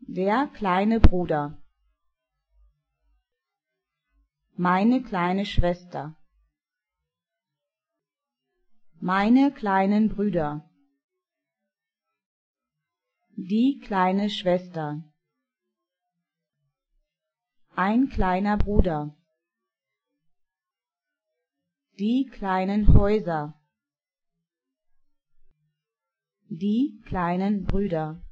Der kleine Bruder. Meine kleine Schwester. Meine kleinen Brüder. Die kleine Schwester. Ein kleiner Bruder. Die kleinen Häuser. Die kleinen Brüder.